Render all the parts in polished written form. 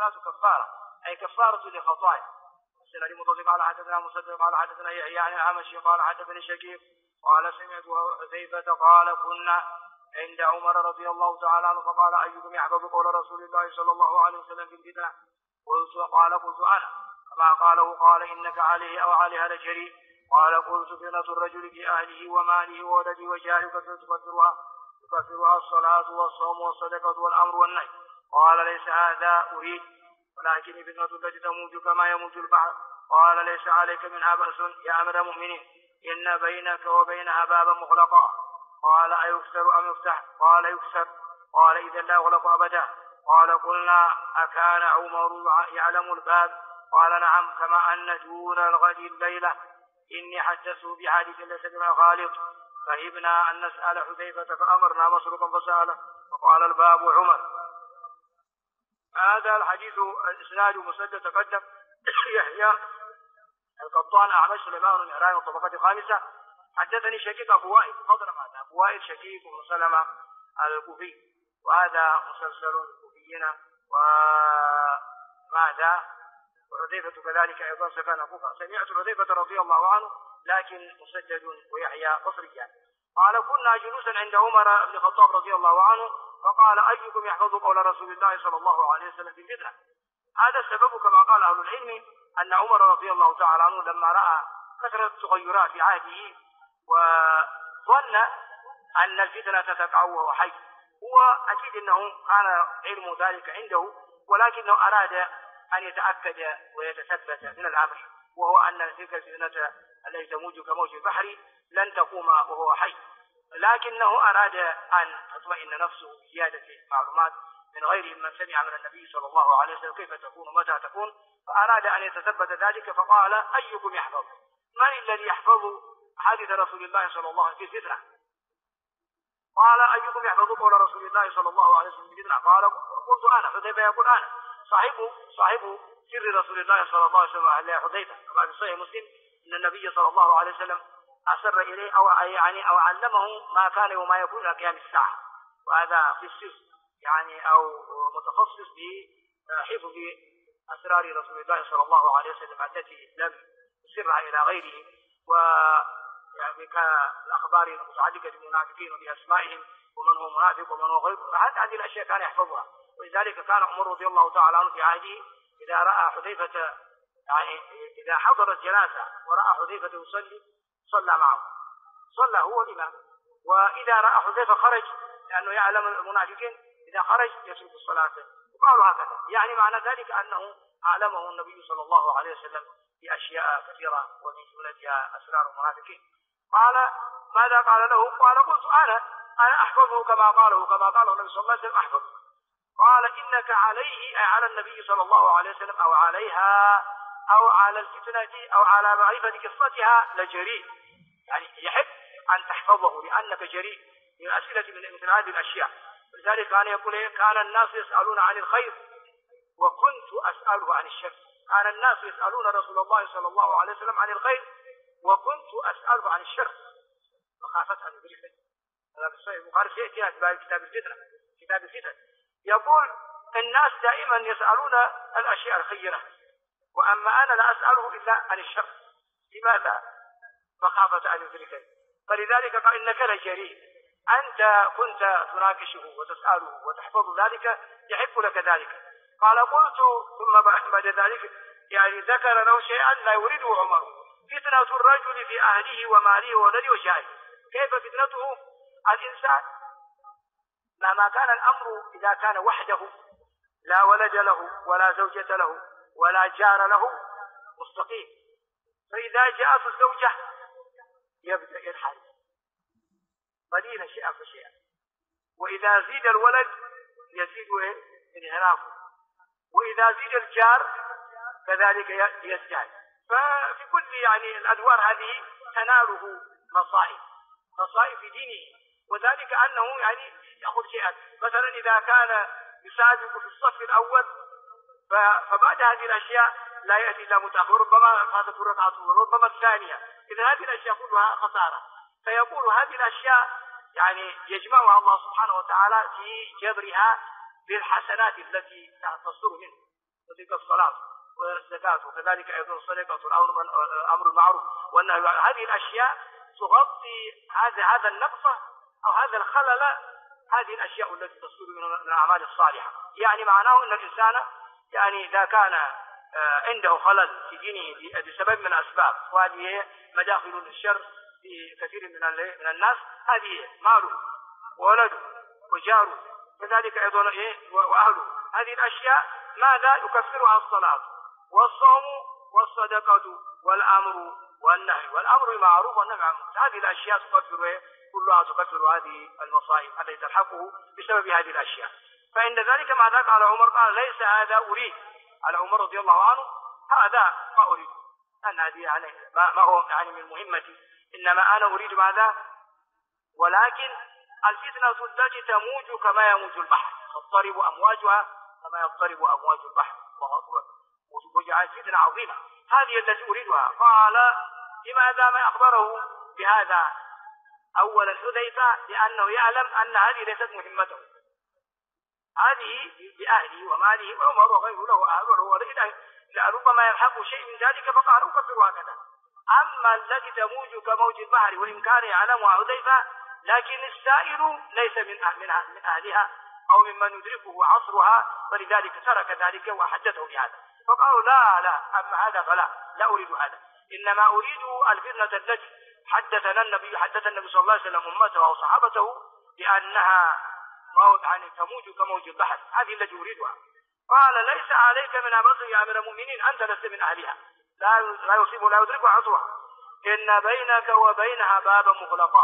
الصلاة كفارة أي كفارة لخطايا. السنة مطلق قال حدثنا مسدد قال حدثنا يحيى عن الأعمش قال حدثني شكيب قال سمعت حذيفة قال كنا عند عمر رضي الله تعالى عنه فقال أيكم يحفظ قول رسول الله صلى الله عليه وسلم في الفتنة؟ قلت أنا كما قاله قال إنك عليه أو عليها لجريء. قال قلت فتنة الرجل في أهله وماله وولده وجاره تكفرها الصلاة والصوم والصدقة والأمر والنهي. قال ليس هذا أريد ولكن فتنة التي تموت كما يموت البحر. قال ليس عليك منها بأس يا أمير المؤمنين إن بينك وبينها بابا مغلقا. قال أيكسر أم يفتح؟ قال يكسر. قال إذا لا يغلق أبدا. قال قلنا أكان عمر يعلم الباب؟ قال نعم كما أن دون الغد الليلة إني حدثت بحديث ليس بما خالط فهبنا أن نسأل حذيفة فأمرنا مسروقا فسأله فقال الباب عمر. هذا الحديث الإسناد مسدد تقدم يحيى القطان أعمش سليمان بن مهران والطبقة الخامسة. حدثني شكيك أبو وائل فضل هذا أبو وائل شكيك بن سلمة الكوفي وهذا مسلسل الكوفيين وماذا وحذيفة كذلك أيضا سكن كوفة. سمعت حذيفة رضي الله عنه لكن مسدد ويحيى بصريان. قال كنا جلوسا عند عمر بن الخطاب رضي الله عنه فقال أيكم يحفظ قول رسول الله صلى الله عليه وسلم في الفتنة؟ هذا السبب كما قال أهل العلم أن عمر رضي الله تعالى عنه لما رأى كثرة التغيرات في عهده وظن أن الفتنة تقع وهو حي. هو أكيد أنه كان علم ذلك عنده ولكنه أراد أن يتأكد ويتثبت من الأمر وهو أن تلك الفتنة التي تموج كموج البحر لن تقوم وهو حي. لكنه أراد أن تطمئن نفسه بزيادة معلومات من غير من سمع من النبي صلى الله عليه وسلم كيف تكون متى تكون فأراد أن يتثبت ذلك فقال أيكم يحفظ؟ من الذي يحفظ حديث رسول الله صلى الله عليه وسلم في الفتنة؟ قال أيكم يحفظ قول رسول الله صلى الله عليه وسلم في الفتنة؟ قال قلت أنا. حذيفة يقول أنا صاحب سر رسول الله صلى الله عليه وسلم على حذيفة كما في صحيح مسلم أن النبي صلى الله عليه وسلم أسر إليه أو علمه ما كان وما يكون إلى قيام الساعة وهذا في السر أو متخصص بحفظ أسرار رسول الله صلى الله عليه وسلم التي لم يسرها إلى غيره كالأخبار المتعلقة بالمنافقين وبأسمائهم ومن هو منافق ومن هو غير هذه الأشياء كان يحفظها. ولذلك كان عمر رضي الله تعالى عنه في عهده إذا رأى حذيفة إذا حضرت جنازة ورأى حذيفة يصلي صلى معه صلى هو الإمام. وإذا رأى حذيفة خرج لأنه يعلم المنافقين إذا خرج يسوق الصلاة وقالوا هكذا معنى ذلك أنه أعلمه النبي صلى الله عليه وسلم بأشياء كثيرة ومن جملتها أسرار المنافقين. قال ماذا قال له؟ قال قلت أنا أحفظه كما قاله النبي صلى الله عليه وسلم أحفظه. قال إنك عليه أي على النبي صلى الله عليه وسلم أو عليها أو على الفتنة أو على معرفة قصتها لجريء يحب أن تحفظه لأنك جريء من أسئلة من مثل هذه الأشياء. لذلك كان يقول كان الناس يسألون عن الخير وكنت أسأله عن الشر. كان الناس يسألون رسول الله صلى الله عليه وسلم عن الخير وكنت أسأله عن الشر مخافة أن يدركه. هذا في صحيح البخاري سيأتي في كتاب الفتن يقول الناس دائما يسألون الأشياء الخيرة وأما أنا لا أسأله إلا عن الشر. لماذا؟ مخافة أن يدركه. فلذلك قال إنك لجريء أنت كنت تناقشه وتسأله وتحفظ ذلك يحب لك ذلك. قال قلت ثم بعد ذلك ذكر له شيئا لا يريده عمر فتنة الرجل في أهله وماله وولده وجاره. كيف فتنته؟ الإنسان مهما كان الأمر إذا كان وحده لا ولد له ولا زوجة له ولا جار له مستقيم فإذا جاءت الزوجة يبدأ ينحرف قليلا شيئا فشيئا وإذا زيد الولد يزيد انحرافه وإذا زيد الجار كذلك يزداد. ففي كل الأدوار هذه تناله مصائب في دينه وذلك أنه يأخذ شيئا. مثلا إذا كان يسابق في الصف الأول فبعد هذه الأشياء لا يأتي إلا متأخر ربما فاتت الركعة ربما الثانية. إذا هذه الأشياء كلها خسارة. فيقول هذه الأشياء يجمعها الله سبحانه وتعالى في جبرها بالحسنات التي تصدر منه. وتلك الصلاة والزكاة وكذلك أيضا الصدقة والأمر المعروف والنهي. هذه الأشياء تغطي هذا النقص أو هذا الخلل، هذه الأشياء التي تصير من الأعمال الصالحة. يعني معناه أن الإنسان يعني إذا كان عنده خلل في دينه بسبب من الأسباب، وهذه مداخل للشر في كثير من الناس، هذه ماله وولده وجاره كذلك أيضا وأهله، هذه الأشياء ماذا يكفرها؟ الصلاة والصوم والصدقة والأمر والنهي، والأمر المعروف والنهي عن المنكر. هذه الأشياء كلها تكفر هذه المصائب التي تلحقه بسبب هذه الأشياء. فعند ذلك ماذا قال عمر؟ قال ليس هذا أريد. على عمر رضي الله عنه هذا ما أريد، أن هذه يعني ما هو يعني من مهمتي، إنما أنا أريد ماذا؟ ولكن الفتنة التي تموج كما يموج البحر، تضطرب أمواجها كما يضطرب أمواج البحر، وجعل فتنة عظيمة، هذه التي أريدها. قال لماذا ما أخبره بهذا؟ أولا حذيفة لأنه يعلم أن هذه ليست مهمته، هذه بأهله وماله، وعمر وغيره له أهله، ولئن ربما يلحق شيء من ذلك فقال أكفر هكذا. أما التي تموج كموج البحر وإن كان يعلمها حذيفة، لكن السائل ليس من أهلها أو ممن يدركه عصرها، فلذلك ترك ذلك وحدثه بهذا. فقالوا لا أما هذا فلا أريد هذا، إنما أريد الفتنة التي حدث النبي صلى الله عليه وسلم أمته وصحابته بأنها يعني تموج كموج البحر، هذه التي أريدها. قال ليس عليك من أمر يا أمير المؤمنين، أنت لست من أهلها، لا يصيب لا يدرك عصرها، إن بينك وبينها بابا مغلقا،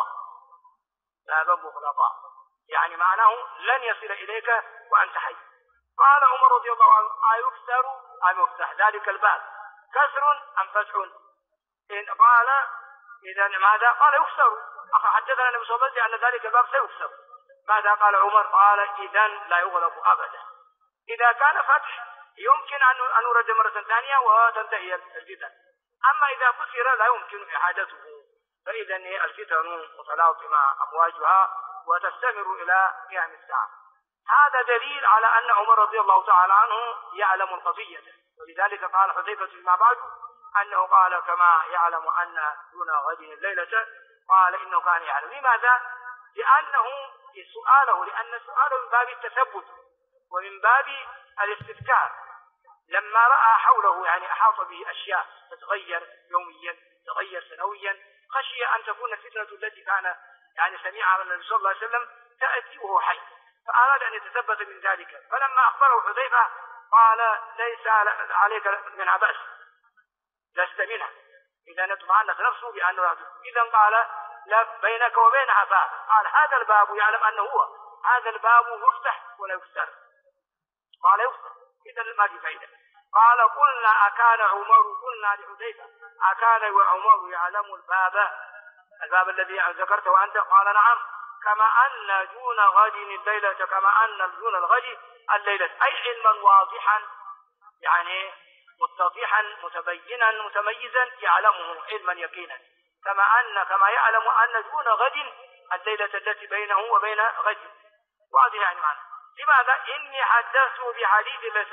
يعني معناه لن يصل إليك وأنت حي. قال عمر رضي الله عنه أيكسر أم يفتح ذلك الباب، كسر أم فتح؟ قال إذا ماذا؟ قال يكسر. حدثنا النبي صلى الله عليه وسلم أن ذلك الباب سيكسر. ماذا قال عمر؟ قال إذا لا يغلق أبدا. إذا كان فتح يمكن أن يرد مرة ثانية وتنتهي الفتن، أما إذا كسر لا يمكن إعادته، فإذا الفتن متلاطمة أمواجها وتستمر إلى قيام الساعة. هذا دليل على أن عمر رضي الله تعالى عنه يعلم القضية، ولذلك قال حذيفة فيما بعد أنه قال كما يعلم أن دون غد الليلة، قال إنه كان يعلم. لماذا؟ لأن سؤاله من باب التثبت ومن باب الاستذكار، لما رأى حوله يعني أحاط به أشياء تتغير يوميا تتغير سنويا، خشي أن تكون الفتنة التي كان يعني سميعها من النبي صلى الله عليه وسلم تأتي وهو حي، فأراد أن يتثبت من ذلك. فلما أخبره حذيفة قال ليس عليك منها بأس، لست منها، إذا اطمأنت نفسه بأنه إذا قال لا بينك وبينها باب، قال هذا الباب يعلم أنه هو هذا الباب يفتح ولا يكسر، قال يفتح، إذا ما في فائدة. قال قلنا قلنا لحذيفة أكان وعمر يعلم الباب الذي ذكرته أنت؟ قال نعم، كما أن دون غد الليلة كما أن دون الغد الليلة، أي علما واضحا يعني متضحا متبينا متميزا يعلمه علما يقينا، كما يعلم أن دون غد الليلة التي بينه وبين غد، واضح يعني معنى. لماذا؟ إني حدثت بحديث ليس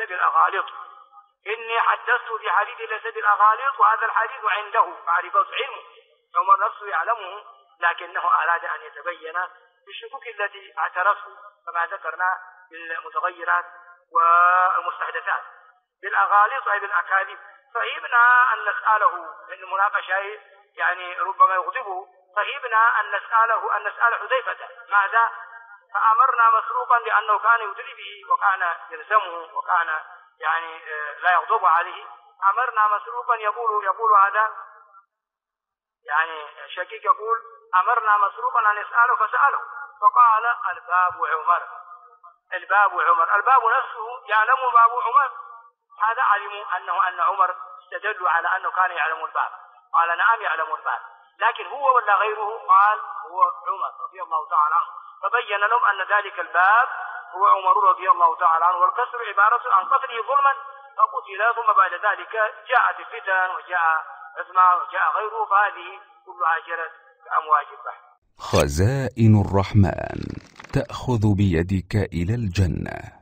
بالأغاليط، وهذا الحديث عنده معرفة علمه، عمر نفسه يعلمه، لكنه أراد أن يتبين بالشكوك التي اعترفه كما ذكرنا بالمتغيرات والمستحدثات. بالأغاليط أي بالأكاذيب، فهمنا أن نسأله، لأن المناقشة يعني ربما يغضبه، فهمنا أن نسأل حذيفة ماذا؟ فأمرنا مسروقا لأنه كان يدري به وكان يلزمه وكان يعني لا يغضب عليه، أمرنا مسروقا يقول هذا يعني شكيك يقول أمرنا مسروقا أن يسأله فسأله، فقال الباب عمر، الباب نفسه يعلم باب عمر. هذا علموا أن عمر استدلوا على أنه كان يعلم الباب، قال نعم يعلم الباب، لكن هو ولا غيره؟ قال هو عمر رضي الله تعالى عنه، فبين لهم أن ذلك الباب هو عمر رضي الله تعالى عنه، والكسر عبارة عن قتله ظلما فقتل، ثم بعد ذلك جاءت الفتن وجاء عثمان وجاء غيره، فهذه كلها جرت كأمواج البحر. خزائن الرحمن تأخذ بيدك إلى الجنة.